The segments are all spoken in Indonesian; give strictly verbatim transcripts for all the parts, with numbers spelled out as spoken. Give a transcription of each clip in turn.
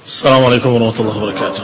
السلام عليكم ورحمة الله وبركاته.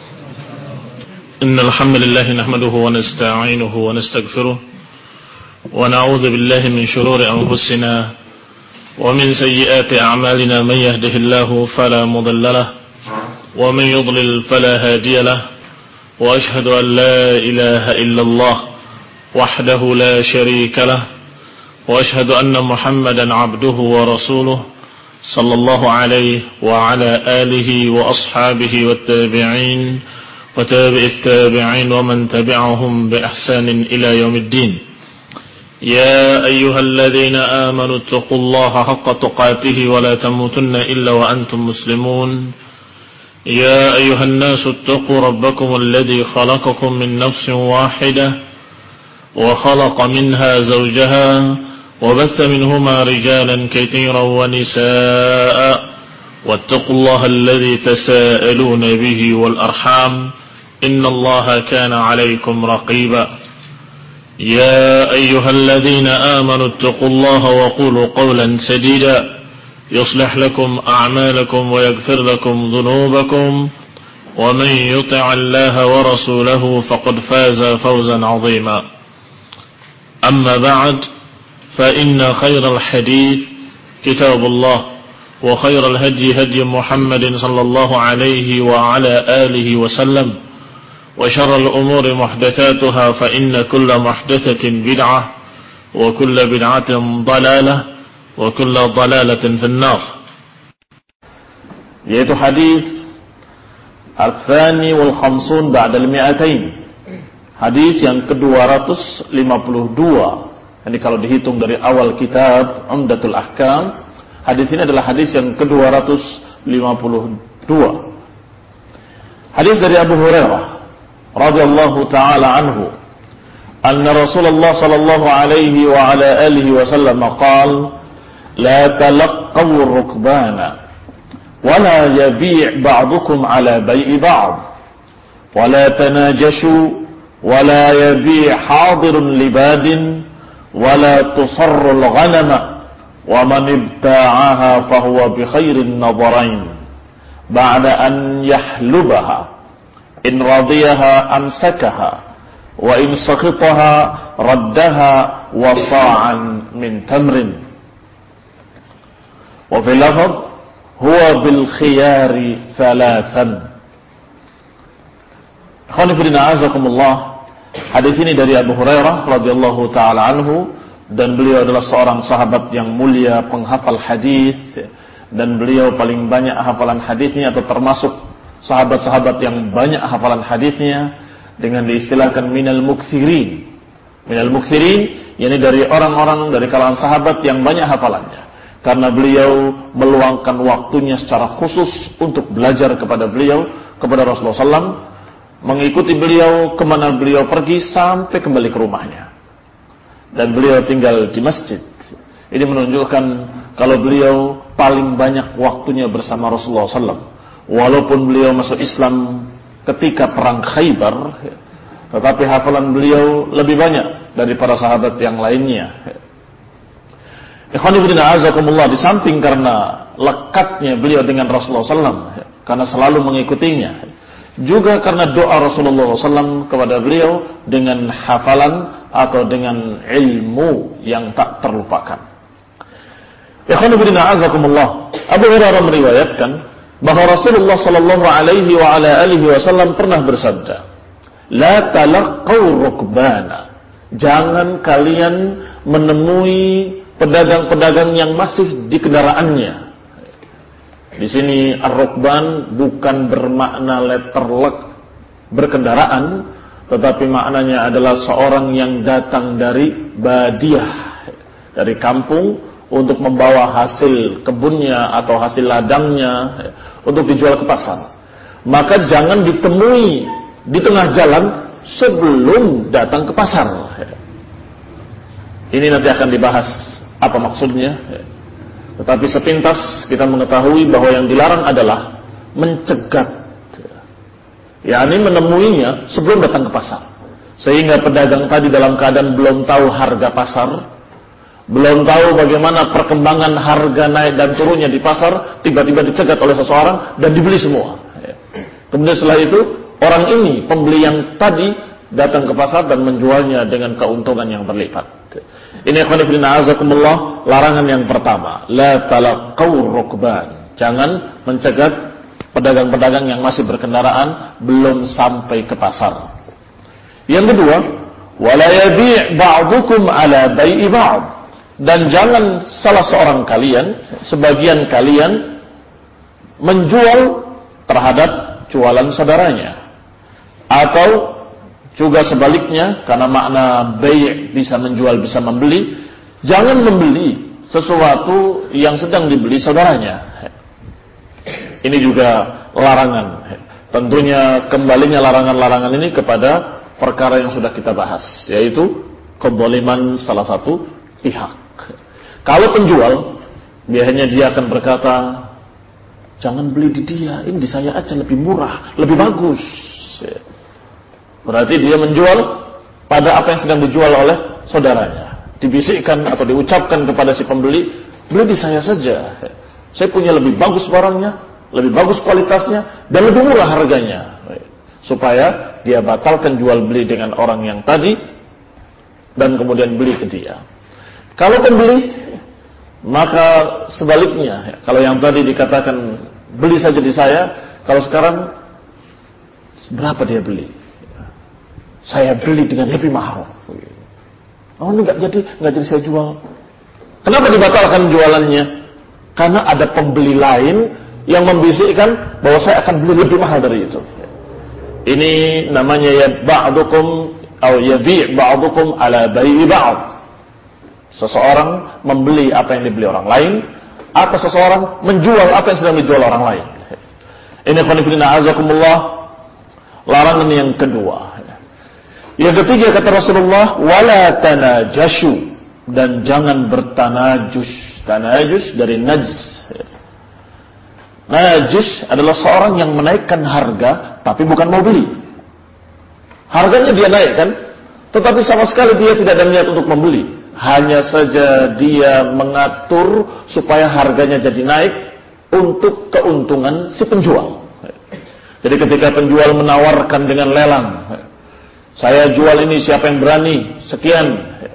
إن الحمد لله نحمده ونستعينه ونستغفره ونعوذ بالله من شرور أنفسنا ومن سيئات أعمالنا. من يهده الله فلا مضل له ومن يضلل فلا هادي له وأشهد أن لا إله إلا الله وحده لا شريك له وأشهد أن محمدا عبده ورسوله صلى الله عليه وعلى آله وأصحابه والتابعين وتابع التابعين ومن تبعهم بإحسان إلى يوم الدين. يا أيها الذين آمنوا اتقوا الله حق تقاته ولا تموتن إلا وأنتم مسلمون. يا أيها الناس اتقوا ربكم الذي خلقكم من نفس واحدة وخلق منها زوجها وبث منهما رجالا كثيرا ونساء واتقوا الله الذي تساءلون به والأرحام إن الله كان عليكم رقيبا. يا أيها الذين آمنوا اتقوا الله وقولوا قولا سديدا يصلح لكم أعمالكم ويغفر لكم ذنوبكم ومن يطع الله ورسوله فقد فاز فوزا عظيما. أما بعد فإن خير الحديث كتاب الله وخير الهدي هدي محمد صلى الله عليه وعلى آله وسلم وشر الأمور محدثاتها فإن كل محدثة بدعة وكل بدعة ضلالة وكل ضلالة في النار. yaitu hadis al-thani wal khamsun ba'da al-mi'atain, hadis yang kedua ratus lima puluh dua. Ini kalau dihitung dari awal kitab Umdatul Ahkam, hadis ini adalah hadis yang kedua ratus lima puluh dua. Hadis dari Abu Hurairah radhiyallahu taala anhu, anna Rasulullah sallallahu alaihi wa ala alihi wasallam qala, la talaqqaw ar-rukbana wa la yabi' ba'dukum ala bai'i ba'd wa la tanajashu wa la yabi' hadirun libadin ولا تصر الغنم ومن ابتاعها فهو بخير النظرين بعد أن يحلبها إن رضيها أمسكها وإن سخطها ردها وصاعا من تمر. وفي اللفظ هو بالخيار ثلاثا. إخواني في الدين أعزكم الله. Hadis ini dari Abu Hurairah radhiyallahu taala anhu, dan beliau adalah seorang sahabat yang mulia, penghafal hadis, dan beliau paling banyak hafalan hadisnya atau termasuk sahabat-sahabat yang banyak hafalan hadisnya, dengan diistilahkan minal muksirin. Minal muksirin yakni dari orang-orang dari kalangan sahabat yang banyak hafalannya, karena beliau meluangkan waktunya secara khusus untuk belajar kepada beliau, kepada Rasulullah sallallahu alaihi wasallam, mengikuti beliau kemana beliau pergi sampai kembali ke rumahnya, dan beliau tinggal di masjid. Ini menunjukkan kalau beliau paling banyak waktunya bersama Rasulullah sallallahu alaihi wasallam. Walaupun beliau masuk Islam ketika perang Khaybar, tetapi hafalan beliau lebih banyak dari para sahabat yang lainnya. Ikhwani fillah azakumullah, di samping karena lekatnya beliau dengan Rasulullah sallallahu alaihi wasallam, karena selalu mengikutinya, juga karena doa Rasulullah sallallahu alaihi wasallam kepada beliau dengan hafalan atau dengan ilmu yang tak terlupakan. Ikhwani fillah azakumullah, Abu Hurairah meriwayatkan bahwa Rasulullah sallallahu alaihi wa ala alihi wasallam pernah bersabda, la talaqqaw rukbana, jangan kalian menemui pedagang-pedagang yang masih di kendaraannya. Di sini ar-rukban bukan bermakna letterlek berkendaraan, tetapi maknanya adalah seorang yang datang dari badiah, dari kampung, untuk membawa hasil kebunnya atau hasil ladangnya untuk dijual ke pasar. Maka jangan ditemui di tengah jalan sebelum datang ke pasar. Ini nanti akan dibahas apa maksudnya. Tetapi sepintas kita mengetahui bahwa yang dilarang adalah mencegat, yakni menemuinya sebelum datang ke pasar, sehingga pedagang tadi dalam keadaan belum tahu harga pasar, belum tahu bagaimana perkembangan harga naik dan turunnya di pasar, tiba-tiba dicegat oleh seseorang dan dibeli semua. Kemudian setelah itu, orang ini, pembeli yang tadi, datang ke pasar dan menjualnya dengan keuntungan yang berlipat. Ini ikhwan fillah azakumullah, larangan yang pertama, la talaqaw rukban. Jangan mencegat pedagang-pedagang yang masih berkendaraan belum sampai ke pasar. Yang kedua, wala yabi' ba'dukum ala bai'i ba'd. Dan jangan salah seorang kalian, sebagian kalian menjual terhadap jualan saudaranya. Atau juga sebaliknya, karena makna bai' bisa menjual, bisa membeli, jangan membeli sesuatu yang sedang dibeli saudaranya. Ini juga larangan. Tentunya kembalinya larangan-larangan ini kepada perkara yang sudah kita bahas, yaitu kezaliman salah satu pihak. Kalau penjual, biasanya dia akan berkata, jangan beli di dia, ini di saya aja lebih murah, lebih bagus. Berarti dia menjual pada apa yang sedang dijual oleh saudaranya. Dibisikkan atau diucapkan kepada si pembeli, beli di saya saja, saya punya lebih bagus barangnya, lebih bagus kualitasnya, dan lebih murah harganya. Supaya dia batalkan jual beli dengan orang yang tadi, dan kemudian beli ke dia. Kalau pembeli, maka sebaliknya, kalau yang tadi dikatakan beli saja di saya, kalau sekarang berapa dia beli? Saya beli dengan lebih mahal. Oh, ini nggak jadi, nggak jadi saya jual. Kenapa dibatalkan jualannya? Karena ada pembeli lain yang membisikkan bahwa saya akan beli lebih mahal dari itu. Ini namanya ya ba'dukum atau yabi' ba'dukum ala bai'i ba'd. Seseorang membeli apa yang dibeli orang lain, atau seseorang menjual apa yang sedang dijual orang lain. Ini khonifidina azakumullah, larangan yang kedua. Yang ketiga kata Rasulullah, wala tanajashu, dan jangan bertanajus. Tanajus dari najs. Najis adalah seorang yang menaikkan harga, tapi bukan mau beli. Harganya dia naikkan, tetapi sama sekali dia tidak ada niat untuk membeli. Hanya saja dia mengatur supaya harganya jadi naik untuk keuntungan si penjual. Jadi ketika penjual menawarkan dengan lelang, saya jual ini, siapa yang berani, sekian.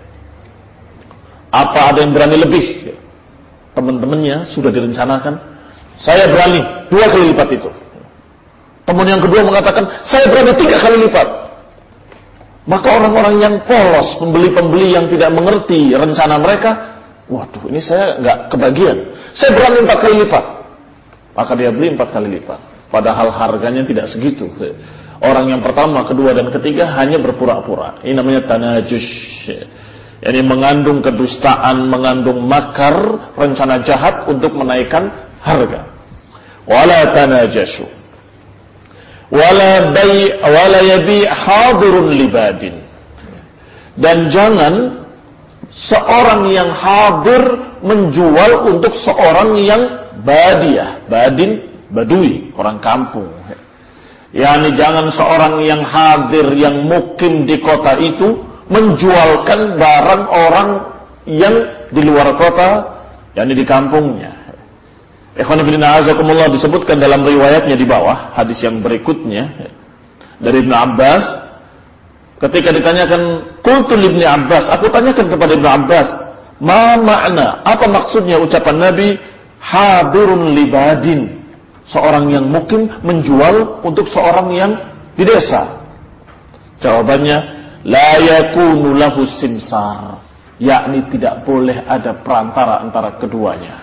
Apa ada yang berani lebih? Teman-temannya sudah direncanakan, saya berani dua kali lipat itu. Teman yang kedua mengatakan, saya berani tiga kali lipat. Maka orang-orang yang polos, pembeli-pembeli yang tidak mengerti rencana mereka, waduh, ini saya nggak kebagian. Saya berani empat kali lipat. Maka dia beli empat kali lipat. Padahal harganya tidak segitu. Orang yang pertama, kedua, dan ketiga hanya berpura-pura. Ini namanya tanajus. Ini mengandung kedustaan, mengandung makar, rencana jahat untuk menaikkan harga. Wala tanajashu. Wala bai' wala yabi' hadirun libadin. Dan jangan seorang yang hadir menjual untuk seorang yang badiah. Badin, badui, orang kampung. Yani jangan seorang yang hadir, yang mukim di kota itu menjualkan barang orang yang di luar kota, yani di kampungnya. Ikhwan fillah azakumullah, disebutkan dalam riwayatnya di bawah, hadis yang berikutnya dari Ibnu Abbas, ketika ditanyakan, qultu li Ibnu Abbas, aku tanyakan kepada Ibnu Abbas, ma makna, apa maksudnya ucapan Nabi hadirun libadin, seorang yang mukim menjual untuk seorang yang di desa? Jawabannya, la yakunu lahu simsar, yakni tidak boleh ada perantara antara keduanya.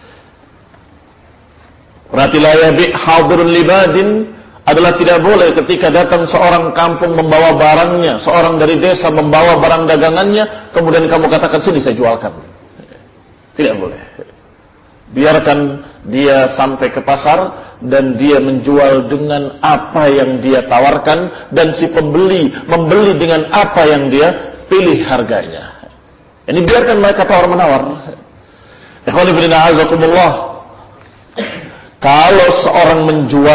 Berarti la yabi' hadirun libadin adalah tidak boleh ketika datang seorang kampung membawa barangnya, seorang dari desa membawa barang dagangannya, kemudian kamu katakan, sini saya jualkan. Tidak boleh. Biarkan dia sampai ke pasar dan dia menjual dengan apa yang dia tawarkan, dan si pembeli membeli dengan apa yang dia pilih harganya. Ini biarkan mereka tawar-menawar. Ikhwan fillah azakumullah, kalau seorang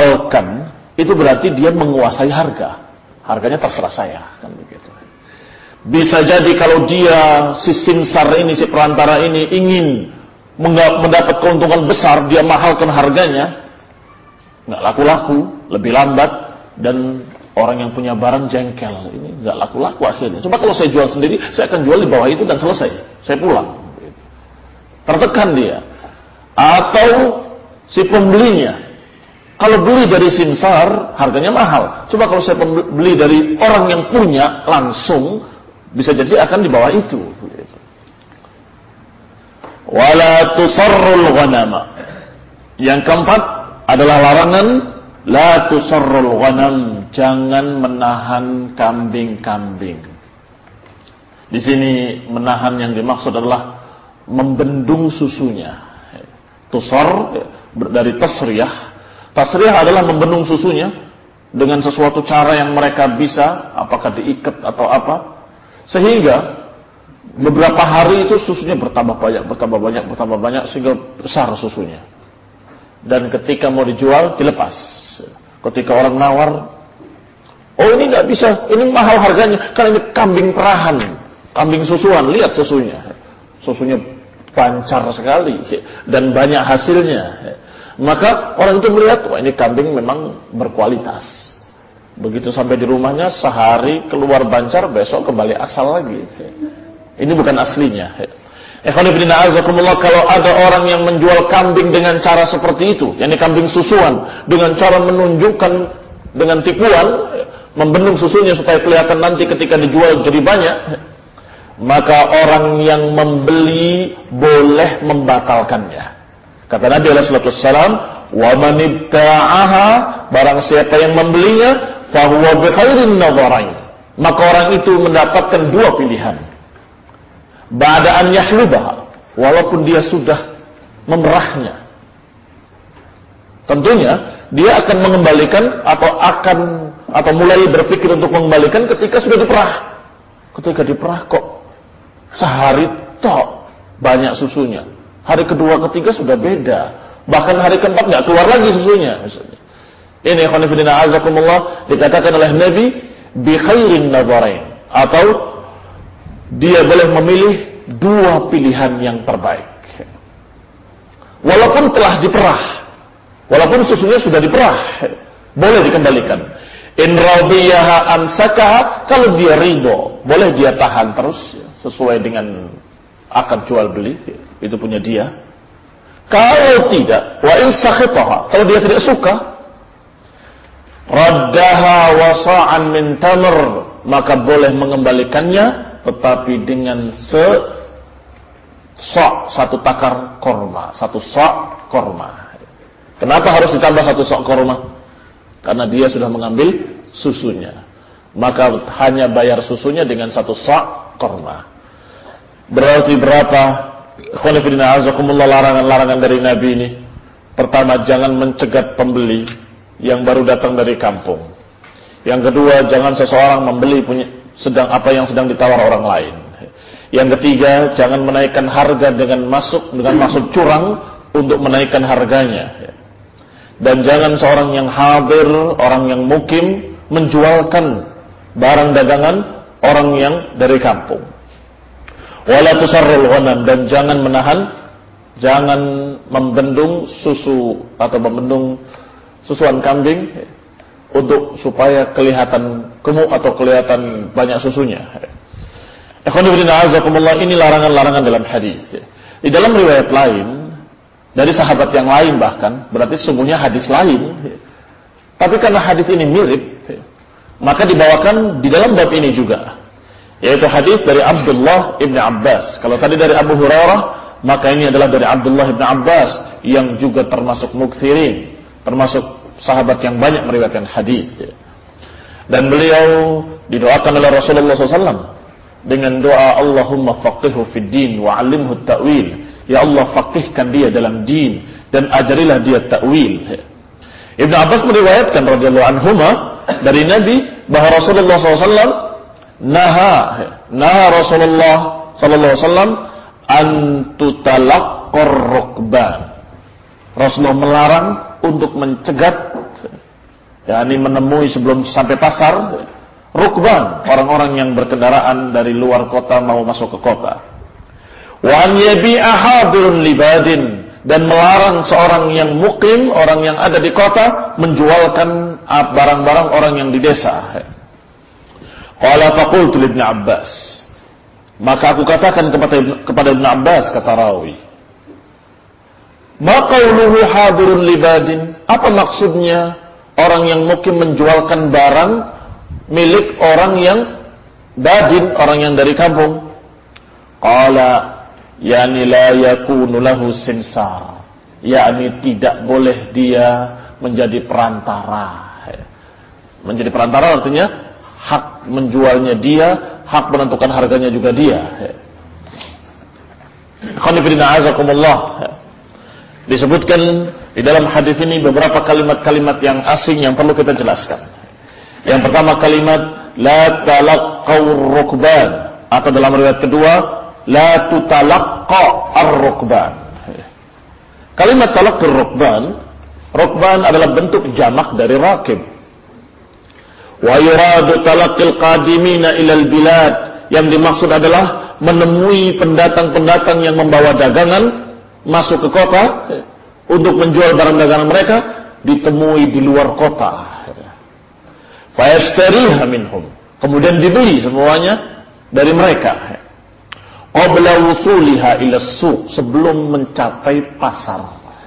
menjualkan, itu berarti dia menguasai harga. Harganya terserah saya, kan begitu. Bisa jadi kalau dia, si simsar ini, si perantara ini ingin mendapat keuntungan besar, dia mahalkan harganya, nggak laku-laku, lebih lambat, dan orang yang punya barang jengkel, ini nggak laku-laku akhirnya. Coba kalau saya jual sendiri, saya akan jual di bawah itu dan selesai, saya pulang. Tertekan dia. Atau si pembelinya, kalau beli dari simsar, harganya mahal. Coba kalau saya beli dari orang yang punya langsung, bisa jadi akan di bawah itu. Wala tusarrul ghanama. Yang keempat adalah larangan la tusarrul ghanam, jangan menahan kambing-kambing. Di sini menahan yang dimaksud adalah membendung susunya. Tusar dari tasriyah. Tasriyah adalah membendung susunya dengan sesuatu cara yang mereka bisa, apakah diikat atau apa, sehingga beberapa hari itu susunya bertambah banyak, bertambah banyak, bertambah banyak, sehingga besar susunya. Dan ketika mau dijual, dilepas. Ketika orang nawar, oh ini nggak bisa, ini mahal harganya, karena ini kambing perahan, kambing susuan, lihat susunya. Susunya pancar sekali, dan banyak hasilnya. Maka orang itu melihat, wah ini kambing memang berkualitas. Begitu sampai di rumahnya, sehari keluar bancar, besok kembali asal lagi. Ini bukan aslinya. Kalau ada orang yang menjual kambing dengan cara seperti itu, yakni kambing susuan, dengan cara menunjukkan dengan tipuan, membendung susunya supaya kelihatan nanti ketika dijual jadi banyak, maka orang yang membeli boleh membatalkannya. Kata Nabi alaihi salatu wassalam, wa man ibta'aha, barang siapa yang membelinya, fa huwa bi khairin nadharain, maka orang itu mendapatkan dua pilihan. Ba'da an yahlubaha, walaupun dia sudah memerahnya. Tentunya dia akan mengembalikan atau akan atau mulai berpikir untuk mengembalikan ketika sudah diperah. Ketika diperah kok sehari tok banyak susunya. Hari kedua, ketiga sudah beda. Bahkan hari keempat nggak keluar lagi susunya. Misalnya. Ini khonifidina azakumullah dikatakan oleh Nabi bi khairin nadharain, atau dia boleh memilih dua pilihan yang terbaik. Walaupun telah diperah, walaupun susunya sudah diperah, boleh dikembalikan. In radiyaha amsakaha, kalau dia ridho, boleh dia tahan terus sesuai dengan akad jual beli, itu punya dia. Kalau tidak, wa in sakhitaha, kalau dia tidak suka, raddaha wasa'an min tamr, maka boleh mengembalikannya, tetapi dengan se sok satu takar korma, satu sok korma. Kenapa harus ditambah satu sok korma? Karena dia sudah mengambil susunya, maka hanya bayar susunya dengan satu sok korma. Berarti berapa? Khonifidina azakumullah, larangan-larangan dari Nabi ini. Pertama, jangan mencegat pembeli yang baru datang dari kampung. Yang kedua, jangan seseorang membeli punya sedang apa yang sedang ditawar orang lain. Yang ketiga, jangan menaikkan harga dengan masuk dengan maksud curang untuk menaikkan harganya. Dan jangan seorang yang hadir, orang yang mukim, menjualkan barang dagangan orang yang dari kampung. Wala tusarrul ghanam, dan jangan menahan, jangan membendung susu atau membendung susuan kambing untuk supaya kelihatan gemuk atau kelihatan banyak susunya. Ikhwanifidina azakumullah, ini larangan-larangan dalam hadis. Di dalam riwayat lain dari sahabat yang lain bahkan, berarti sesungguhnya hadis lain. Tapi karena hadis ini mirip, maka dibawakan di dalam bab ini juga, yaitu hadis dari Abdullah ibn Abbas. Kalau tadi dari Abu Hurairah, maka ini adalah dari Abdullah ibn Abbas yang juga termasuk muksirin, termasuk sahabat yang banyak meriwayatkan hadis. Dan beliau didoakan oleh Rasulullah shallallahu alaihi wasallam dengan doa, Allahumma faqihhu fid din wa 'allimhu at-ta'wil. Ya Allah, faqihkan dia dalam din dan ajarilah dia ta'wil. Ibnu Abbas meriwayatkan radhiyallahu anhuma dari Nabi bahwa Rasulullah shallallahu alaihi wasallam naha naha Rasulullah sallallahu alaihi wasallam an tutalaqqar rukban. Rasulullah melarang untuk mencegat, yakni menemui sebelum sampai pasar, rukban, orang-orang yang berkendaraan dari luar kota mau masuk ke kota. Wa an yabi'a hadirun libadin, dan melarang seorang yang mukim, orang yang ada di kota, menjualkan barang-barang orang yang di desa. Qala faqultu li Ibnu Abbas, maka aku katakan kepada kepada Ibnu Abbas, kata rawi, ma qauluhu hadirun libadin, apa maksudnya orang yang mukim menjualkan barang milik orang yang badin, orang yang dari kampung? Qala yani la yakunu lahu simsar, yakni tidak boleh dia menjadi perantara. Menjadi perantara artinya hak menjualnya dia, hak menentukan harganya juga dia. Khonifidina azakumullah. Disebutkan di dalam hadis ini beberapa kalimat-kalimat yang asing yang perlu kita jelaskan. Yang pertama kalimat la talaqqaw rukban, atau dalam riwayat kedua la tutalaqqa ar-rukban. Kalimat talaqqur rukban, rukban adalah bentuk jamak dari rakib. Wa yuradu talaqqil qadimina ilal bilad, yang dimaksud adalah menemui pendatang-pendatang yang membawa dagangan masuk ke kota untuk menjual barang dagangan mereka, ditemui di luar kota. Fa yashtariha minhum, kemudian dibeli semuanya dari mereka. Qabla wusuliha ila suq, sebelum mencapai pasar.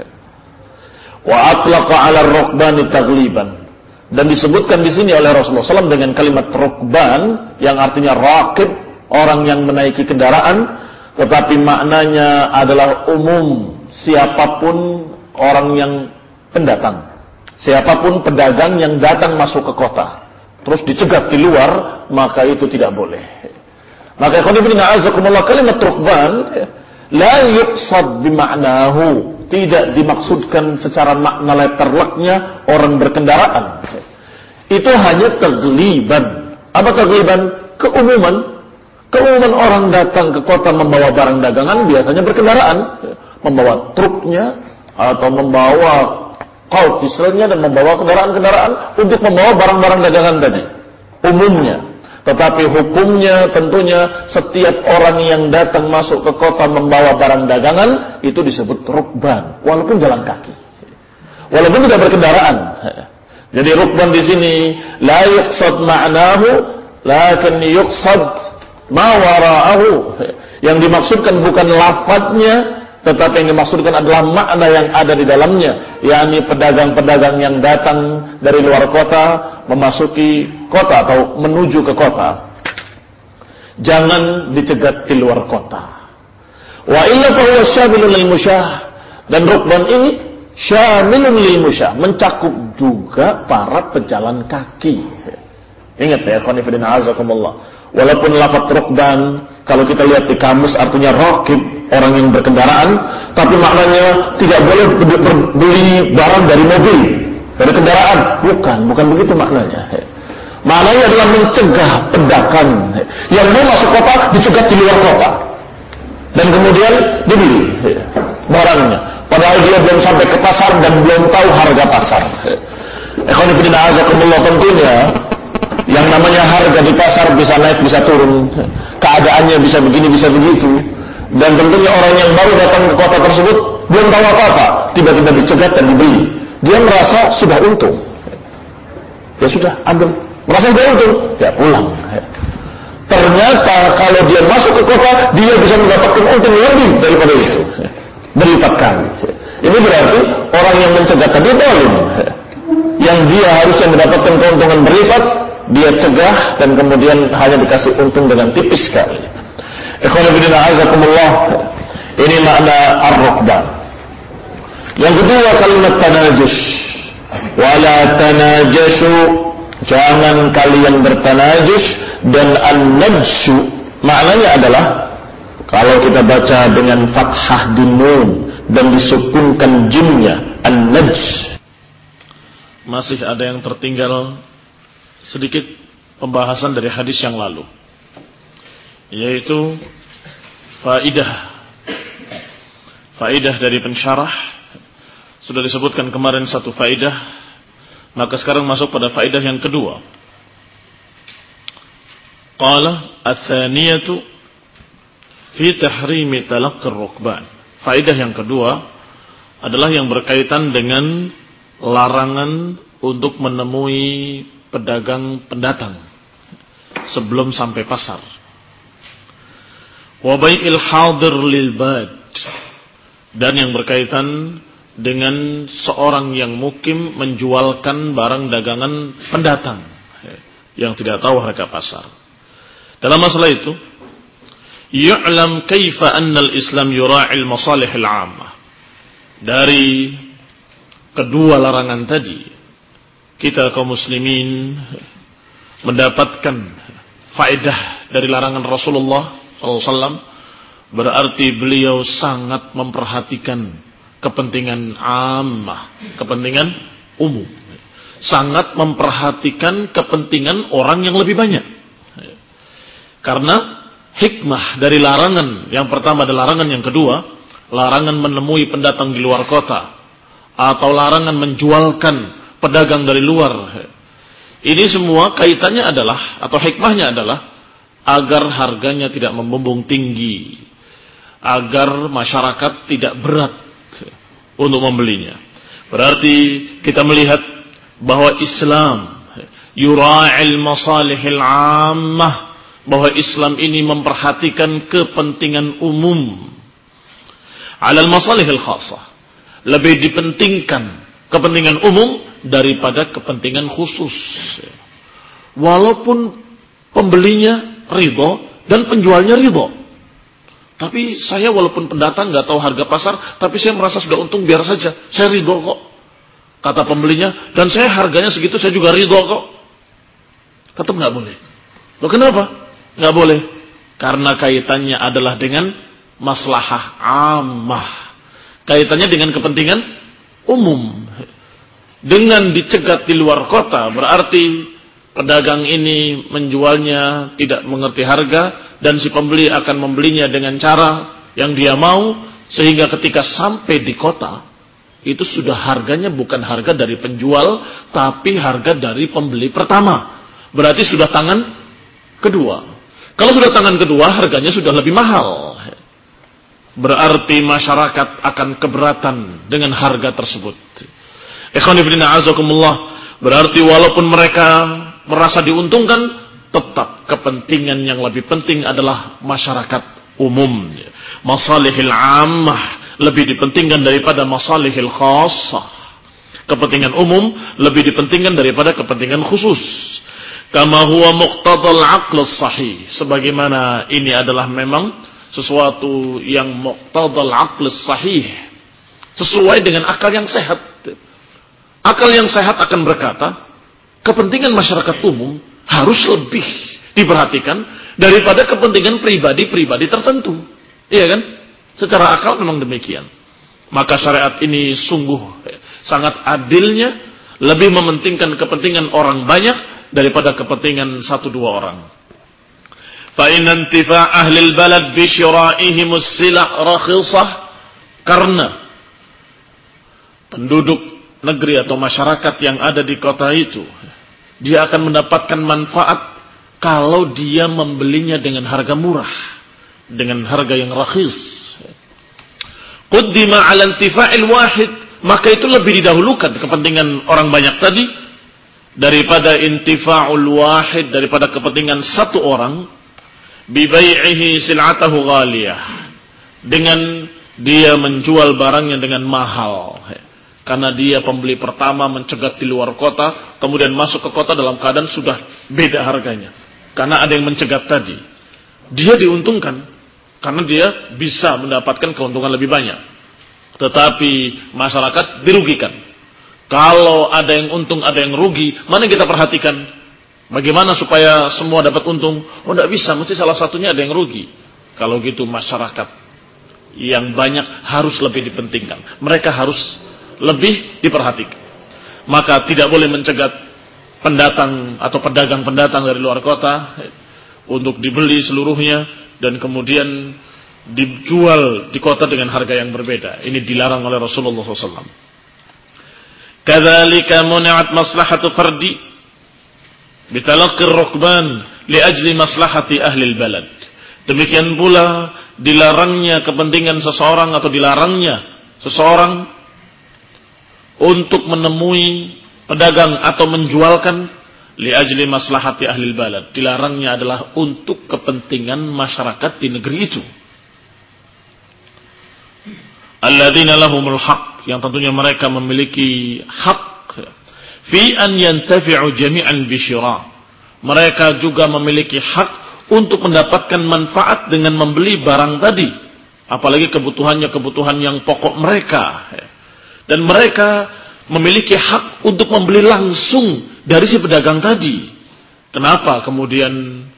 Wa atlaqa 'ala ar-rukbani taghliban, dan disebutkan di sini oleh Rasulullah shallallahu alaihi wasallam dengan kalimat rukban yang artinya rakib, orang yang menaiki kendaraan, tetapi maknanya adalah umum, siapapun orang yang pendatang, siapapun pedagang yang datang masuk ke kota terus dicegat di luar, maka itu tidak boleh. Maka qulibina azakumullah, kalimat rukban la yuqsad bima'nahu, tidak dimaksudkan secara makna letterleknya orang berkendaraan. Itu hanya tagliban. Apa tagliban? Keumuman. Keumuman orang datang ke kota membawa barang dagangan biasanya berkendaraan, membawa truknya atau membawa kautisnya dan membawa kendaraan-kendaraan untuk membawa barang-barang dagangan tadi. Umumnya. Tetapi hukumnya tentunya setiap orang yang datang masuk ke kota membawa barang dagangan itu disebut rukban, walaupun jalan kaki, walaupun tidak berkendaraan. Jadi rukban di sini la yuqsad ma'nahu, lakin yuqsad ma wara'ahu. Yang dimaksudkan bukan lafadznya, tetapi yang dimaksudkan adalah makna yang ada di dalamnya, yakni pedagang-pedagang yang datang dari luar kota memasuki kota atau menuju ke kota, jangan dicegat di luar kota. Wa illa fa huwa syamilun lil musyah, dan rukban ini syamilun lil musyah, mencakup juga para pejalan kaki. Ingat ya, khonifidina azakumullah, walaupun lafaz rukban kalau kita lihat di kamus artinya rakib, orang yang berkendaraan, tapi maknanya tidak boleh beli barang dari mobil, dari kendaraan. Bukan, bukan begitu maknanya. Maknanya adalah mencegah pedagang yang mau masuk kota dicegat di luar kota dan kemudian dibeli barangnya, padahal dia belum sampai ke pasar dan belum tahu harga pasar. Ikhwan fillah azakumullah, tentunya yang namanya harga di pasar bisa naik bisa turun, keadaannya bisa begini bisa begitu, dan tentunya orang yang baru datang ke kota tersebut belum tahu apa-apa, tiba-tiba dicegat dan dibeli, dia merasa sudah untung, ya sudah ambil, merasa sudah untung, ya pulang. Ternyata kalau dia masuk ke kota, dia bisa mendapatkan untung lebih daripada itu, berlipat kali. Ini berarti orang yang mencegat tadi zalim, yang dia harusnya mendapatkan keuntungan berlipat, dia cegah dan kemudian hanya dikasih untung dengan tipis sekali. Ikhwan fillah azakumullah, ini makna ar-rukban. Yang kedua kalimat tanajus, wala tanajashu, jangan kalian bertanajus, dan an-najshu maknanya adalah kalau kita baca dengan fathah di nun dan disukunkan jimnya, an-najs. Masih ada yang tertinggal sedikit pembahasan dari hadis yang lalu, yaitu faidah faidah dari pensyarah. Sudah disebutkan kemarin satu faidah, maka sekarang masuk pada faidah yang kedua. Qala ats-tsaniyatu fi tahrimi talaqqi ar-rukban. Faedah yang kedua adalah yang berkaitan dengan larangan untuk menemui pedagang pendatang sebelum sampai pasar. Wa bai'il hadir lil bad, dan yang berkaitan dengan seorang yang mukim menjualkan barang dagangan pendatang yang tidak tahu harga pasar. Dalam masalah itu, yu'lam kaifa anna al-Islam yura'il masalih al-'ammah. Dari kedua larangan tadi, kita kaum muslimin mendapatkan faedah dari larangan Rasulullah sallallahu alaihi wasallam, berarti beliau sangat memperhatikan kepentingan ammah, kepentingan umum. Sangat memperhatikan kepentingan orang yang lebih banyak. Karena hikmah dari larangan yang pertama dan larangan yang kedua, larangan menemui pendatang di luar kota atau larangan menjualkan pedagang dari luar. Ini semua kaitannya adalah, atau hikmahnya adalah agar harganya tidak membumbung tinggi, agar masyarakat tidak berat untuk membelinya. Berarti kita melihat bahwa Islam yura'il masalihil 'ammah, bahwa Islam ini memperhatikan kepentingan umum alal masalihil khassah, lebih dipentingkan kepentingan umum daripada kepentingan khusus. Walaupun pembelinya ridho dan penjualnya ridho, tapi saya walaupun pendatang nggak tahu harga pasar, tapi saya merasa sudah untung, biar saja, saya ridho kok, kata pembelinya, dan saya harganya segitu, saya juga ridho kok. Tetap nggak boleh. Loh kenapa? Nggak boleh. Karena kaitannya adalah dengan maslahah ammah, kaitannya dengan kepentingan umum. Dengan dicegat di luar kota, berarti pedagang ini menjualnya tidak mengerti harga, dan si pembeli akan membelinya dengan cara yang dia mau, sehingga ketika sampai di kota itu sudah harganya bukan harga dari penjual, tapi harga dari pembeli pertama. Berarti sudah tangan kedua. Kalau sudah tangan kedua, harganya sudah lebih mahal. Berarti masyarakat akan keberatan dengan harga tersebut. Ikhwani fillah azakumullah, berarti walaupun mereka merasa diuntungkan, tetap kepentingan yang lebih penting adalah masyarakat umum. Masalihil 'ammah lebih dipentingkan daripada masalihil khassah. Kepentingan umum lebih dipentingkan daripada kepentingan khusus. Kama huwa muqtadal aql sahih, sebagaimana ini adalah memang sesuatu yang muqtadal aql sahih, sesuai dengan akal yang sehat. Akal yang sehat akan berkata, kepentingan masyarakat umum harus lebih diperhatikan daripada kepentingan pribadi-pribadi tertentu. Iya kan? Secara akal memang demikian. Maka syariat ini sungguh sangat adilnya, lebih mementingkan kepentingan orang banyak daripada kepentingan satu dua orang. Fa inna intifa' ahli al-balad bi syira'ihim as-sila' rakhisah, karena penduduk negeri atau masyarakat yang ada di kota itu, dia akan mendapatkan manfaat kalau dia membelinya dengan harga murah, dengan harga yang rakhis. Quddima 'ala intifa'il wahid, maka itu lebih didahulukan kepentingan orang banyak tadi daripada intifa'ul wahid, daripada kepentingan satu orang, bi bai'ihi sil'atahu ghaliyah, dengan dia menjual barangnya dengan mahal. Karena dia pembeli pertama mencegat di luar kota, kemudian masuk ke kota dalam keadaan sudah beda harganya. Karena ada yang mencegat tadi. Dia diuntungkan, karena dia bisa mendapatkan keuntungan lebih banyak. Tetapi masyarakat dirugikan. Kalau ada yang untung, ada yang rugi, mana yang kita perhatikan? Bagaimana supaya semua dapat untung? Oh, tidak bisa, mesti salah satunya ada yang rugi. Kalau gitu masyarakat yang banyak harus lebih dipentingkan. Mereka harus lebih diperhatikan. Maka tidak boleh mencegat pendatang atau pedagang-pendatang dari luar kota untuk dibeli seluruhnya dan kemudian dijual di kota dengan harga yang berbeda. Ini dilarang oleh Rasulullah shallallahu alaihi wasallam. Kadzalika muni'at maslahatu fardi bitalaqqi ar-rukban li ajli maslahati ahli balad. Demikian pula dilarangnya kepentingan seseorang atau dilarangnya seseorang untuk menemui pedagang atau menjualkan li ajli maslahati ahli balad. Dilarangnya adalah untuk kepentingan masyarakat di negeri itu. Alladzina lahumul haq, yang tentunya mereka memiliki hak fi an yantafi'u jami'an bisyira. Mereka juga memiliki hak untuk mendapatkan manfaat dengan membeli barang tadi, apalagi kebutuhannya kebutuhan yang pokok mereka. Dan mereka memiliki hak untuk membeli langsung dari si pedagang tadi. Kenapa kemudian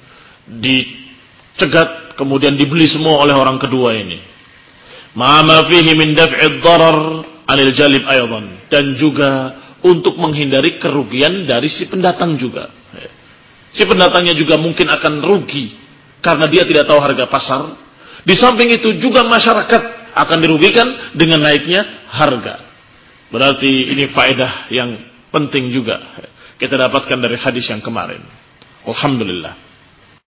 dicegat, kemudian dibeli semua oleh orang kedua ini? Ma'ama fihi min daf'id darar 'anil jalib aydan, dan juga untuk menghindari kerugian dari si pendatang juga. Si pendatangnya juga mungkin akan rugi karena dia tidak tahu harga pasar. Di samping itu juga masyarakat akan dirugikan dengan naiknya harga. Berarti ini faedah yang penting juga kita dapatkan dari hadis yang kemarin. Alhamdulillah.